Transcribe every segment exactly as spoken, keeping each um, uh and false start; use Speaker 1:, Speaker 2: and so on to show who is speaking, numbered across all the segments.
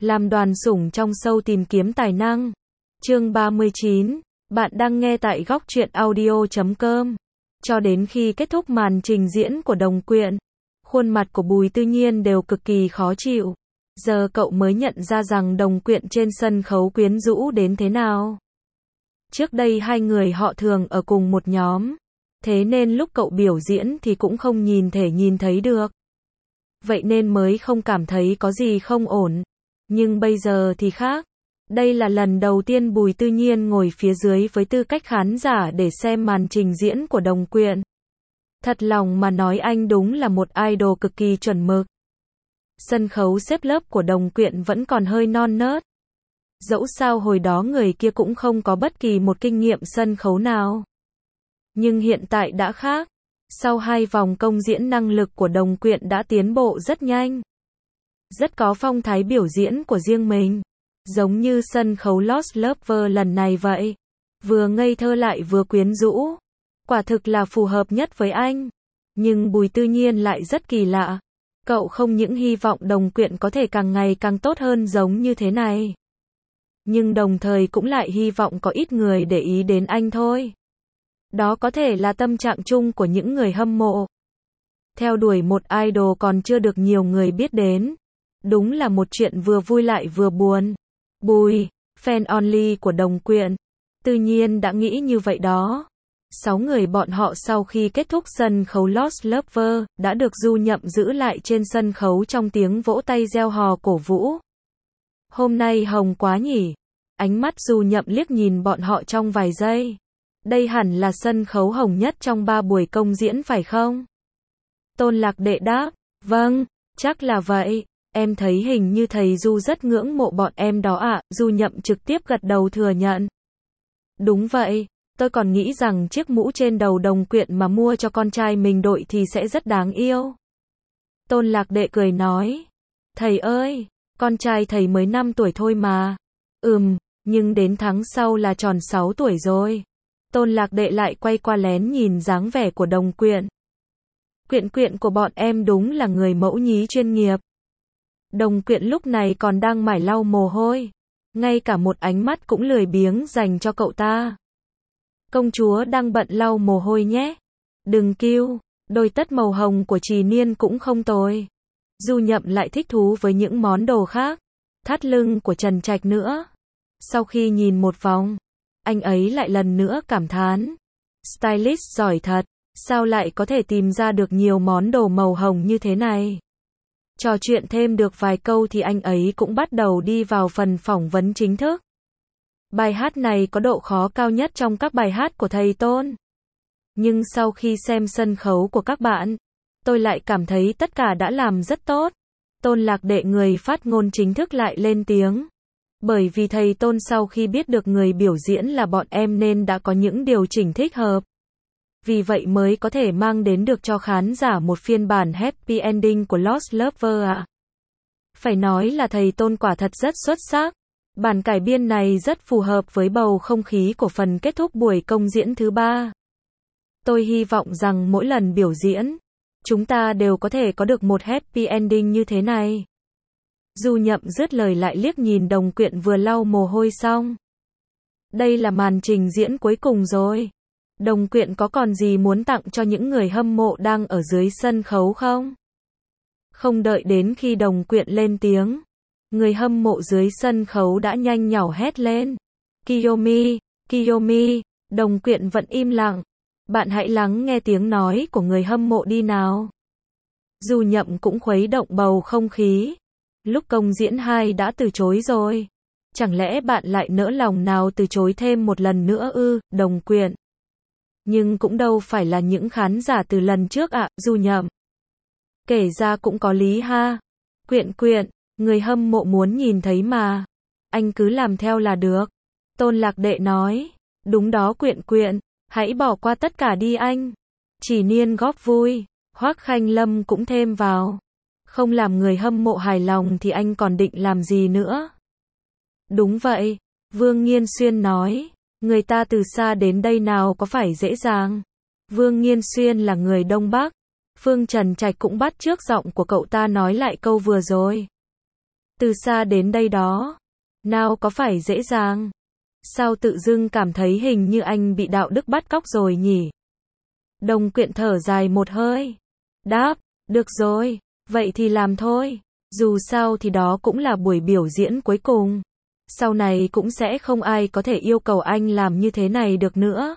Speaker 1: Làm đoàn sủng trong show tìm kiếm tài năng. Chương ba mươi chín. Bạn đang nghe tại góc truyện audio chấm com. Cho đến khi kết thúc màn trình diễn của Đồng Quyện, khuôn mặt của Bùi Tư Nhiên đều cực kỳ khó chịu. Giờ cậu mới nhận ra rằng Đồng Quyện trên sân khấu quyến rũ đến thế nào. Trước đây hai người họ thường ở cùng một nhóm, thế nên lúc cậu biểu diễn thì cũng không nhìn thể nhìn thấy được. Vậy nên mới không cảm thấy có gì không ổn. Nhưng bây giờ thì khác. Đây là lần đầu tiên Bùi Tư Nhiên ngồi phía dưới với tư cách khán giả để xem màn trình diễn của Đồng Quyện. Thật lòng mà nói, anh đúng là một idol cực kỳ chuẩn mực. Sân khấu xếp lớp của Đồng Quyện vẫn còn hơi non nớt. Dẫu sao hồi đó người kia cũng không có bất kỳ một kinh nghiệm sân khấu nào. Nhưng hiện tại đã khác. Sau hai vòng công diễn, năng lực của Đồng Quyện đã tiến bộ rất nhanh. Rất có phong thái biểu diễn của riêng mình. Giống như sân khấu Lost Lover lần này vậy. Vừa ngây thơ lại vừa quyến rũ. Quả thực là phù hợp nhất với anh. Nhưng Bùi Tư Nhiên lại rất kỳ lạ. Cậu không những hy vọng Đồng Quyện có thể càng ngày càng tốt hơn giống như thế này, nhưng đồng thời cũng lại hy vọng có ít người để ý đến anh thôi. Đó có thể là tâm trạng chung của những người hâm mộ. Theo đuổi một idol còn chưa được nhiều người biết đến. Đúng là một chuyện vừa vui lại vừa buồn. Bùi, fan only của Đồng Quyện. Tự nhiên đã nghĩ như vậy đó. Sáu người bọn họ sau khi kết thúc sân khấu Lost Lover, đã được Du Nhậm giữ lại trên sân khấu trong tiếng vỗ tay reo hò cổ vũ. Hôm nay hồng quá nhỉ. Ánh mắt Du Nhậm liếc nhìn bọn họ trong vài giây. Đây hẳn là sân khấu hồng nhất trong ba buổi công diễn phải không? Tôn Lạc Đệ đáp, vâng, chắc là vậy. Em thấy hình như thầy Du rất ngưỡng mộ bọn em đó ạ. Du Nhậm trực tiếp gật đầu thừa nhận. Đúng vậy, tôi còn nghĩ rằng chiếc mũ trên đầu Đồng Quyện mà mua cho con trai mình đội thì sẽ rất đáng yêu. Tôn Lạc Đệ cười nói, thầy ơi, con trai thầy mới năm tuổi thôi mà. Ừm, nhưng đến tháng sau là tròn sáu tuổi rồi. Tôn Lạc Đệ lại quay qua lén nhìn dáng vẻ của Đồng Quyện. Quyện Quyện của bọn em đúng là người mẫu nhí chuyên nghiệp. Đồng Quyện lúc này còn đang mải lau mồ hôi. Ngay cả một ánh mắt cũng lười biếng dành cho cậu ta. Công chúa đang bận lau mồ hôi nhé. Đừng kêu, đôi tất màu hồng của Trì Niên cũng không tồi. Du Nhậm lại thích thú với những món đồ khác. Thắt lưng của Trần Trạch nữa. Sau khi nhìn một vòng, anh ấy lại lần nữa cảm thán. Stylist giỏi thật, sao lại có thể tìm ra được nhiều món đồ màu hồng như thế này. Trò chuyện thêm được vài câu thì anh ấy cũng bắt đầu đi vào phần phỏng vấn chính thức. Bài hát này có độ khó cao nhất trong các bài hát của thầy Tôn. Nhưng sau khi xem sân khấu của các bạn, tôi lại cảm thấy tất cả đã làm rất tốt. Tôn Lạc Đệ, người phát ngôn chính thức, lại lên tiếng. Bởi vì thầy Tôn sau khi biết được người biểu diễn là bọn em nên đã có những điều chỉnh thích hợp. Vì vậy mới có thể mang đến được cho khán giả một phiên bản happy ending của Lost Lover ạ. À. Phải nói là thầy Tôn quả thật rất xuất sắc. Bản cải biên này rất phù hợp với bầu không khí của phần kết thúc buổi công diễn thứ ba. Tôi hy vọng rằng mỗi lần biểu diễn, chúng ta đều có thể có được một happy ending như thế này. Du Nhậm dứt lời lại liếc nhìn Đồng Quyện vừa lau mồ hôi xong. Đây là màn trình diễn cuối cùng rồi. Đồng Quyện có còn gì muốn tặng cho những người hâm mộ đang ở dưới sân khấu không? Không đợi đến khi Đồng Quyện lên tiếng, người hâm mộ dưới sân khấu đã nhanh nhảu hét lên. Kiyomi, Kiyomi, Đồng Quyện vẫn im lặng. Bạn hãy lắng nghe tiếng nói của người hâm mộ đi nào. Du Nhậm cũng khuấy động bầu không khí. Lúc công diễn hai đã từ chối rồi. Chẳng lẽ bạn lại nỡ lòng nào từ chối thêm một lần nữa ư, Đồng Quyện? Nhưng cũng đâu phải là những khán giả từ lần trước ạ, à, Du Nhậm. Kể ra cũng có lý ha. Quyện Quyện, người hâm mộ muốn nhìn thấy mà. Anh cứ làm theo là được. Tôn Lạc Đệ nói. Đúng đó Quyện Quyện, hãy bỏ qua tất cả đi anh. Chỉ Niên góp vui. Hoắc Khanh Lâm cũng thêm vào. Không làm người hâm mộ hài lòng thì anh còn định làm gì nữa? Đúng vậy, Vương Nghiên Xuyên nói. Người ta từ xa đến đây nào có phải dễ dàng. Vương Nghiên Xuyên là người Đông Bắc. Phương Trần Trạch cũng bắt chước giọng của cậu ta nói lại câu vừa rồi. Từ xa đến đây đó. Nào có phải dễ dàng. Sao tự dưng cảm thấy hình như anh bị đạo đức bắt cóc rồi nhỉ? Đồng Quyện thở dài một hơi. Đáp, được rồi, vậy thì làm thôi. Dù sao thì đó cũng là buổi biểu diễn cuối cùng. Sau này cũng sẽ không ai có thể yêu cầu anh làm như thế này được nữa.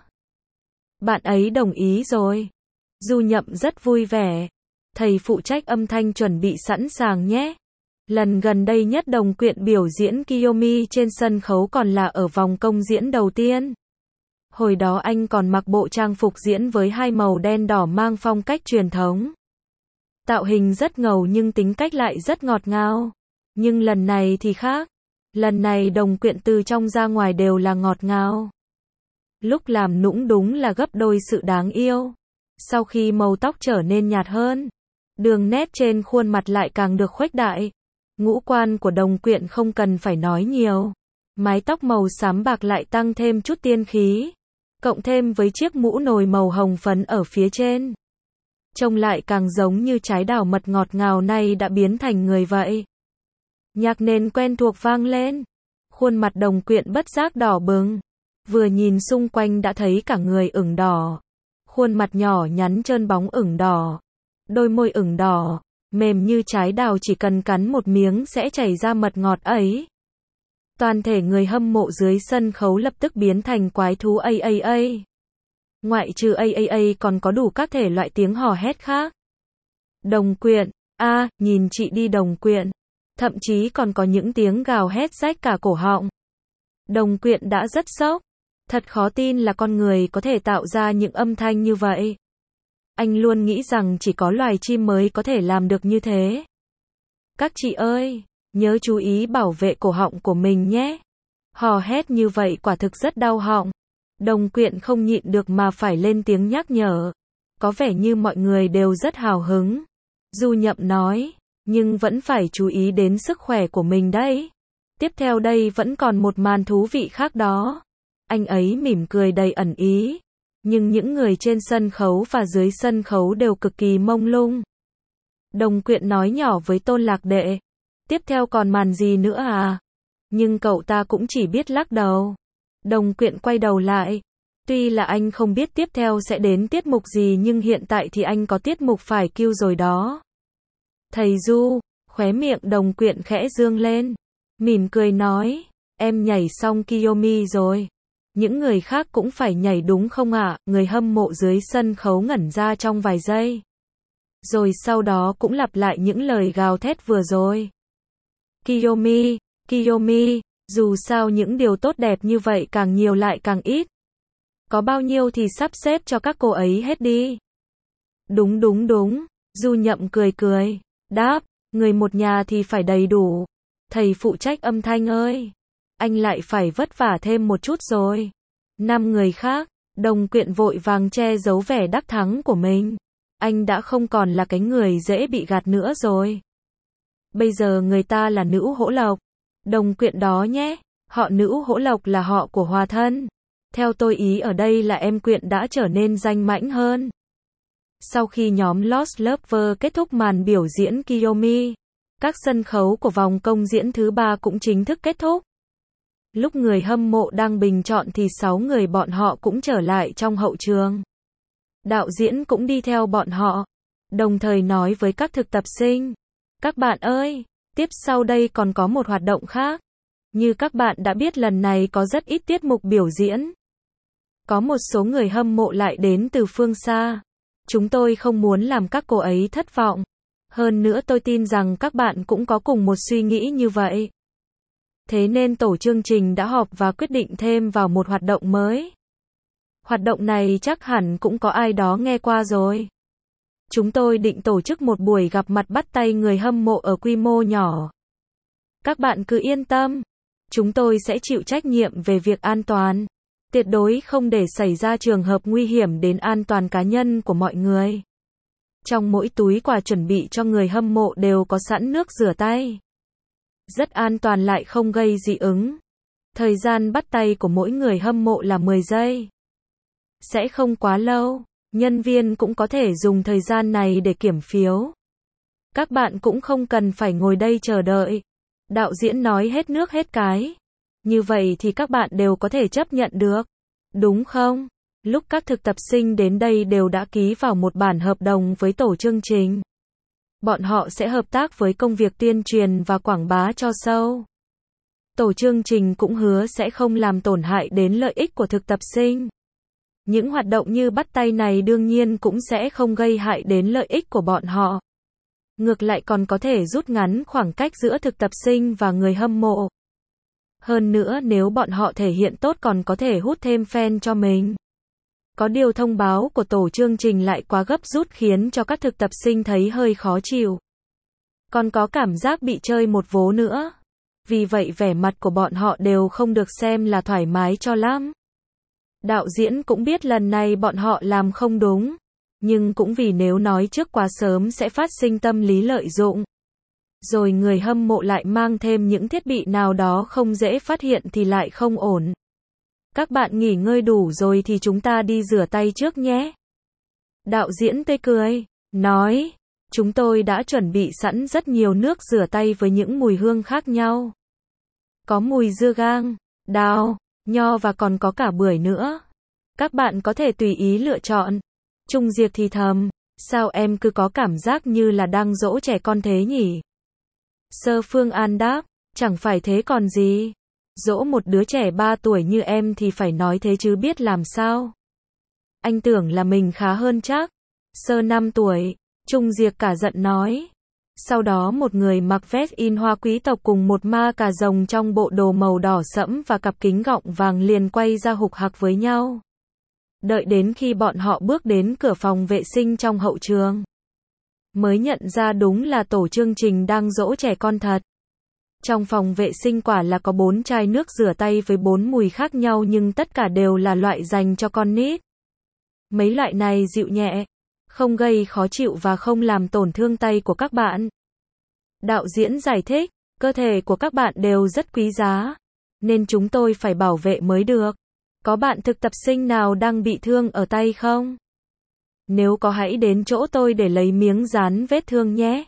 Speaker 1: Bạn ấy đồng ý rồi. Du Nhậm rất vui vẻ. Thầy phụ trách âm thanh chuẩn bị sẵn sàng nhé. Lần gần đây nhất Đồng Quyện biểu diễn Kiyomi trên sân khấu còn là ở vòng công diễn đầu tiên. Hồi đó anh còn mặc bộ trang phục diễn với hai màu đen đỏ mang phong cách truyền thống. Tạo hình rất ngầu nhưng tính cách lại rất ngọt ngào. Nhưng lần này thì khác. Lần này Đồng Quyện từ trong ra ngoài đều là ngọt ngào. Lúc làm nũng đúng là gấp đôi sự đáng yêu. Sau khi màu tóc trở nên nhạt hơn, đường nét trên khuôn mặt lại càng được khuếch đại. Ngũ quan của Đồng Quyện không cần phải nói nhiều. Mái tóc màu xám bạc lại tăng thêm chút tiên khí. Cộng thêm với chiếc mũ nồi màu hồng phấn ở phía trên. Trông lại càng giống như trái đào mật ngọt ngào nay đã biến thành người vậy. Nhạc nền quen thuộc vang lên. Khuôn mặt Đồng Quyện bất giác đỏ bừng. Vừa nhìn xung quanh đã thấy cả người ửng đỏ. Khuôn mặt nhỏ nhắn trơn bóng ửng đỏ. Đôi môi ửng đỏ, mềm như trái đào chỉ cần cắn một miếng sẽ chảy ra mật ngọt ấy. Toàn thể người hâm mộ dưới sân khấu lập tức biến thành quái thú a a a. Ngoại trừ a a a còn có đủ các thể loại tiếng hò hét khác. Đồng Quyện, a, à, nhìn chị đi Đồng Quyện. Thậm chí còn có những tiếng gào hét rách cả cổ họng. Đồng Quyện đã rất sốc. Thật khó tin là con người có thể tạo ra những âm thanh như vậy. Anh luôn nghĩ rằng chỉ có loài chim mới có thể làm được như thế. Các chị ơi, nhớ chú ý bảo vệ cổ họng của mình nhé. Hò hét như vậy quả thực rất đau họng. Đồng Quyện không nhịn được mà phải lên tiếng nhắc nhở. Có vẻ như mọi người đều rất hào hứng. Du Nhậm nói, nhưng vẫn phải chú ý đến sức khỏe của mình đấy. Tiếp theo đây vẫn còn một màn thú vị khác đó. Anh ấy mỉm cười đầy ẩn ý. Nhưng những người trên sân khấu và dưới sân khấu đều cực kỳ mông lung. Đồng Quyện nói nhỏ với Tôn Lạc Đệ. Tiếp theo còn màn gì nữa à? Nhưng cậu ta cũng chỉ biết lắc đầu. Đồng Quyện quay đầu lại. Tuy là anh không biết tiếp theo sẽ đến tiết mục gì nhưng hiện tại thì anh có tiết mục phải cue rồi đó. Thầy Du, khóe miệng Đồng Quyện khẽ dương lên. Mỉm cười nói, em nhảy xong Kiyomi rồi. Những người khác cũng phải nhảy đúng không ạ? À? Người hâm mộ dưới sân khấu ngẩn ra trong vài giây. Rồi sau đó cũng lặp lại những lời gào thét vừa rồi. Kiyomi, Kiyomi, dù sao những điều tốt đẹp như vậy càng nhiều lại càng ít. Có bao nhiêu thì sắp xếp cho các cô ấy hết đi. Đúng đúng đúng, Du Nhậm cười cười, đáp, người một nhà thì phải đầy đủ. Thầy phụ trách âm thanh ơi, anh lại phải vất vả thêm một chút rồi. Năm người khác, Đồng Quyện vội vàng che giấu vẻ đắc thắng của mình. Anh đã không còn là cái người dễ bị gạt nữa rồi. Bây giờ người ta là nữ Hỗ Lộc. Đồng Quyện đó nhé, họ nữ Hỗ Lộc là họ của Hòa Thân. Theo tôi ý ở đây là em Quyện đã trở nên danh mãnh hơn. Sau khi nhóm Lost Lover kết thúc màn biểu diễn Kiyomi, các sân khấu của vòng công diễn thứ ba cũng chính thức kết thúc. Lúc người hâm mộ đang bình chọn thì sáu người bọn họ cũng trở lại trong hậu trường. Đạo diễn cũng đi theo bọn họ, đồng thời nói với các thực tập sinh. Các bạn ơi, tiếp sau đây còn có một hoạt động khác. Như các bạn đã biết lần này có rất ít tiết mục biểu diễn. Có một số người hâm mộ lại đến từ phương xa. Chúng tôi không muốn làm các cô ấy thất vọng. Hơn nữa tôi tin rằng các bạn cũng có cùng một suy nghĩ như vậy. Thế nên tổ chương trình đã họp và quyết định thêm vào một hoạt động mới. Hoạt động này chắc hẳn cũng có ai đó nghe qua rồi. Chúng tôi định tổ chức một buổi gặp mặt bắt tay người hâm mộ ở quy mô nhỏ. Các bạn cứ yên tâm. Chúng tôi sẽ chịu trách nhiệm về việc an toàn. Tuyệt đối không để xảy ra trường hợp nguy hiểm đến an toàn cá nhân của mọi người. Trong mỗi túi quà chuẩn bị cho người hâm mộ đều có sẵn nước rửa tay. Rất an toàn lại không gây dị ứng. Thời gian bắt tay của mỗi người hâm mộ là mười giây. Sẽ không quá lâu. Nhân viên cũng có thể dùng thời gian này để kiểm phiếu. Các bạn cũng không cần phải ngồi đây chờ đợi. Đạo diễn nói hết nước hết cái. Như vậy thì các bạn đều có thể chấp nhận được, đúng không? Lúc các thực tập sinh đến đây đều đã ký vào một bản hợp đồng với tổ chương trình. Bọn họ sẽ hợp tác với công việc tuyên truyền và quảng bá cho show. Tổ chương trình cũng hứa sẽ không làm tổn hại đến lợi ích của thực tập sinh. Những hoạt động như bắt tay này đương nhiên cũng sẽ không gây hại đến lợi ích của bọn họ. Ngược lại còn có thể rút ngắn khoảng cách giữa thực tập sinh và người hâm mộ. Hơn nữa nếu bọn họ thể hiện tốt còn có thể hút thêm fan cho mình. Có điều thông báo của tổ chương trình lại quá gấp rút khiến cho các thực tập sinh thấy hơi khó chịu. Còn có cảm giác bị chơi một vố nữa. Vì vậy vẻ mặt của bọn họ đều không được xem là thoải mái cho lắm. Đạo diễn cũng biết lần này bọn họ làm không đúng. Nhưng cũng vì nếu nói trước quá sớm sẽ phát sinh tâm lý lợi dụng. Rồi người hâm mộ lại mang thêm những thiết bị nào đó không dễ phát hiện thì lại không ổn. Các bạn nghỉ ngơi đủ rồi thì chúng ta đi rửa tay trước nhé. Đạo diễn tươi cười, nói, chúng tôi đã chuẩn bị sẵn rất nhiều nước rửa tay với những mùi hương khác nhau. Có mùi dưa gang, đào, nho và còn có cả bưởi nữa. Các bạn có thể tùy ý lựa chọn. Trung Diệp thì thầm, sao em cứ có cảm giác như là đang dỗ trẻ con thế nhỉ? Sơ Phương An đáp, chẳng phải thế còn gì. Dỗ một đứa trẻ ba tuổi như em thì phải nói thế chứ biết làm sao. Anh tưởng là mình khá hơn chắc. Sơ năm tuổi, Trung Diệp cả giận nói. Sau đó một người mặc vest in hoa quý tộc cùng một ma cà rồng trong bộ đồ màu đỏ sẫm và cặp kính gọng vàng liền quay ra hục hặc với nhau. Đợi đến khi bọn họ bước đến cửa phòng vệ sinh trong hậu trường, mới nhận ra đúng là tổ chương trình đang dỗ trẻ con thật. Trong phòng vệ sinh quả là có bốn chai nước rửa tay với bốn mùi khác nhau nhưng tất cả đều là loại dành cho con nít. Mấy loại này dịu nhẹ, không gây khó chịu và không làm tổn thương tay của các bạn. Đạo diễn giải thích, cơ thể của các bạn đều rất quý giá, nên chúng tôi phải bảo vệ mới được. Có bạn thực tập sinh nào đang bị thương ở tay không? Nếu có hãy đến chỗ tôi để lấy miếng dán vết thương nhé.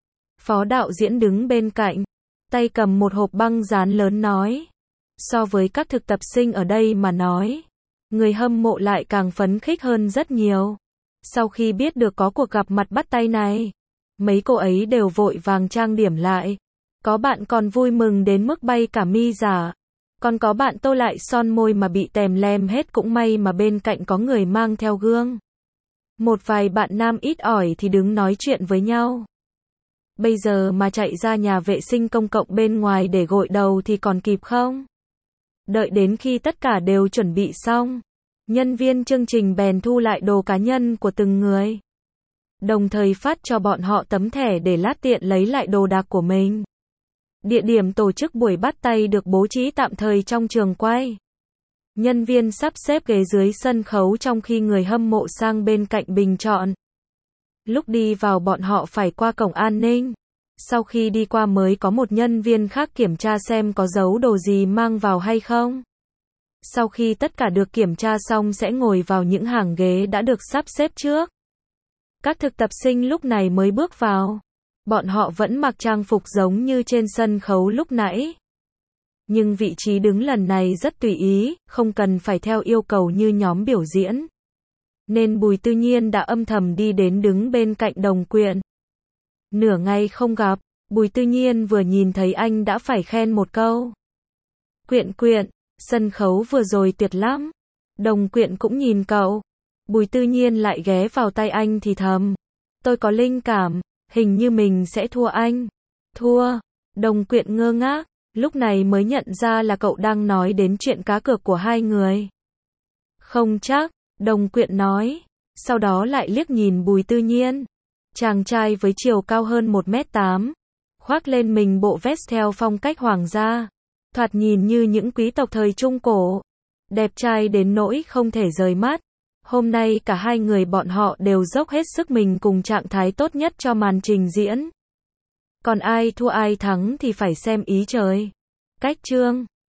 Speaker 1: Phó đạo diễn đứng bên cạnh, tay cầm một hộp băng dán lớn nói. So với các thực tập sinh ở đây mà nói, người hâm mộ lại càng phấn khích hơn rất nhiều. Sau khi biết được có cuộc gặp mặt bắt tay này, mấy cô ấy đều vội vàng trang điểm lại. Có bạn còn vui mừng đến mức bay cả mi giả. Còn có bạn tô lại son môi mà bị tèm lem hết cũng may mà bên cạnh có người mang theo gương. Một vài bạn nam ít ỏi thì đứng nói chuyện với nhau. Bây giờ mà chạy ra nhà vệ sinh công cộng bên ngoài để gội đầu thì còn kịp không? Đợi đến khi tất cả đều chuẩn bị xong, nhân viên chương trình bèn thu lại đồ cá nhân của từng người. Đồng thời phát cho bọn họ tấm thẻ để lát tiện lấy lại đồ đạc của mình. Địa điểm tổ chức buổi bắt tay được bố trí tạm thời trong trường quay. Nhân viên sắp xếp ghế dưới sân khấu trong khi người hâm mộ sang bên cạnh bình chọn. Lúc đi vào bọn họ phải qua cổng an ninh. Sau khi đi qua mới có một nhân viên khác kiểm tra xem có giấu đồ gì mang vào hay không. Sau khi tất cả được kiểm tra xong sẽ ngồi vào những hàng ghế đã được sắp xếp trước. Các thực tập sinh lúc này mới bước vào. Bọn họ vẫn mặc trang phục giống như trên sân khấu lúc nãy. Nhưng vị trí đứng lần này rất tùy ý, không cần phải theo yêu cầu như nhóm biểu diễn. Nên Bùi Tư Nhiên đã âm thầm đi đến đứng bên cạnh Đồng Quyện. Nửa ngày không gặp, Bùi Tư Nhiên vừa nhìn thấy anh đã phải khen một câu. Quyện Quyện, sân khấu vừa rồi tuyệt lắm. Đồng Quyện cũng nhìn cậu. Bùi Tư Nhiên lại ghé vào tay anh thì thầm. Tôi có linh cảm, hình như mình sẽ thua anh. Thua? Đồng Quyện ngơ ngác, lúc này mới nhận ra là cậu đang nói đến chuyện cá cược của hai người. Không chắc, Đồng Quyện nói. Sau đó lại liếc nhìn Bùi Tư Nhiên. Chàng trai với chiều cao hơn một mét tám, khoác lên mình bộ vest theo phong cách hoàng gia. Thoạt nhìn như những quý tộc thời Trung Cổ. Đẹp trai đến nỗi không thể rời mắt. Hôm nay cả hai người bọn họ đều dốc hết sức mình cùng trạng thái tốt nhất cho màn trình diễn. Còn ai thua ai thắng thì phải xem ý trời. Cách chương